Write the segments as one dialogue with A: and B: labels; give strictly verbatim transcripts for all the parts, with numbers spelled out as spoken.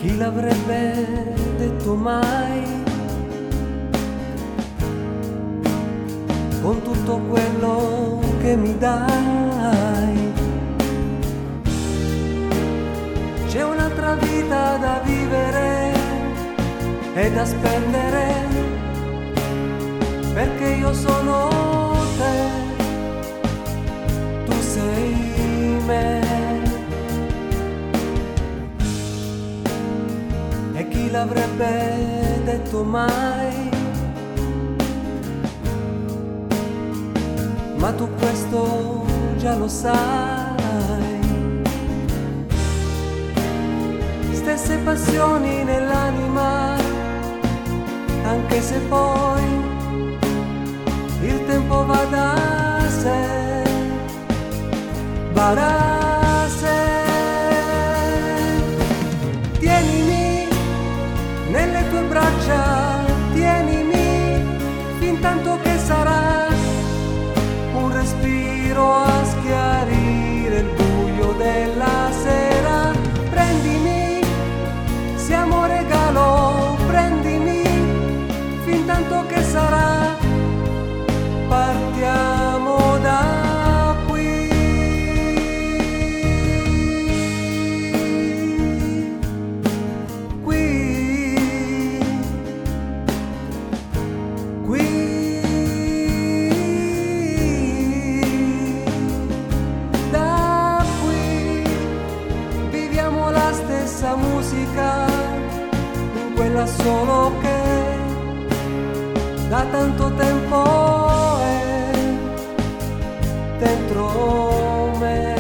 A: Chi l'avrebbe detto mai? Con tutto quello che mi dai, c'è un'altra vita da vivere e da spendere, perché io sono te, tu sei me. E chi l'avrebbe detto mai? Ma tu questo già lo sai. Stesse passioni nell'anima, anche se poi il tempo va da sé, va da sé. Tienimi nelle tue braccia, tienimi fin tanto che sarà un respiro a schiarire il buio della sera. Prendimi, siamo regalo, prendimi fin tanto che sarà. Partiamo da qui. Qui. Qui. Stessa musica, in quella solo che da tanto tempo è dentro me.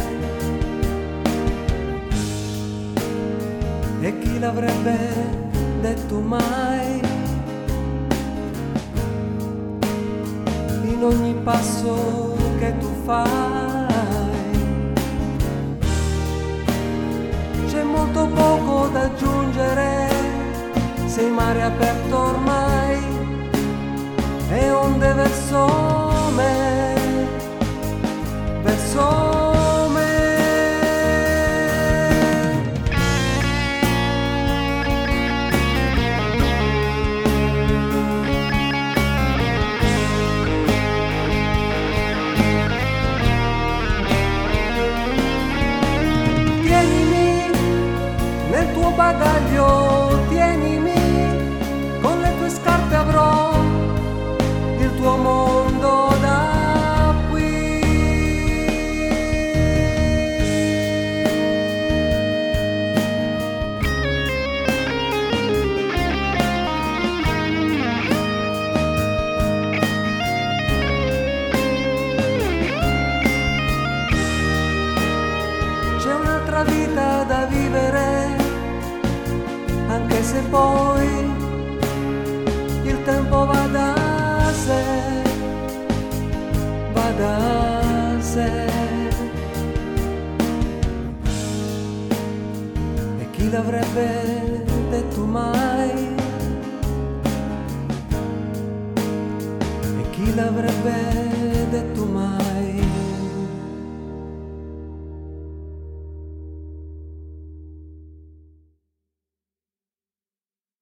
A: E chi l'avrebbe detto mai? In ogni passo che tu fai c'è molto poco da aggiungere, sei mare aperto ormai e onde verso me, verso me. Nel tuo bagaglio tienimi, con le tue scarpe avrò il tuo mondo da qui. C'è un'altra vita da vivere, anche se poi il tempo va da sé, va da sé. E chi l'avrebbe detto mai? E chi l'avrebbe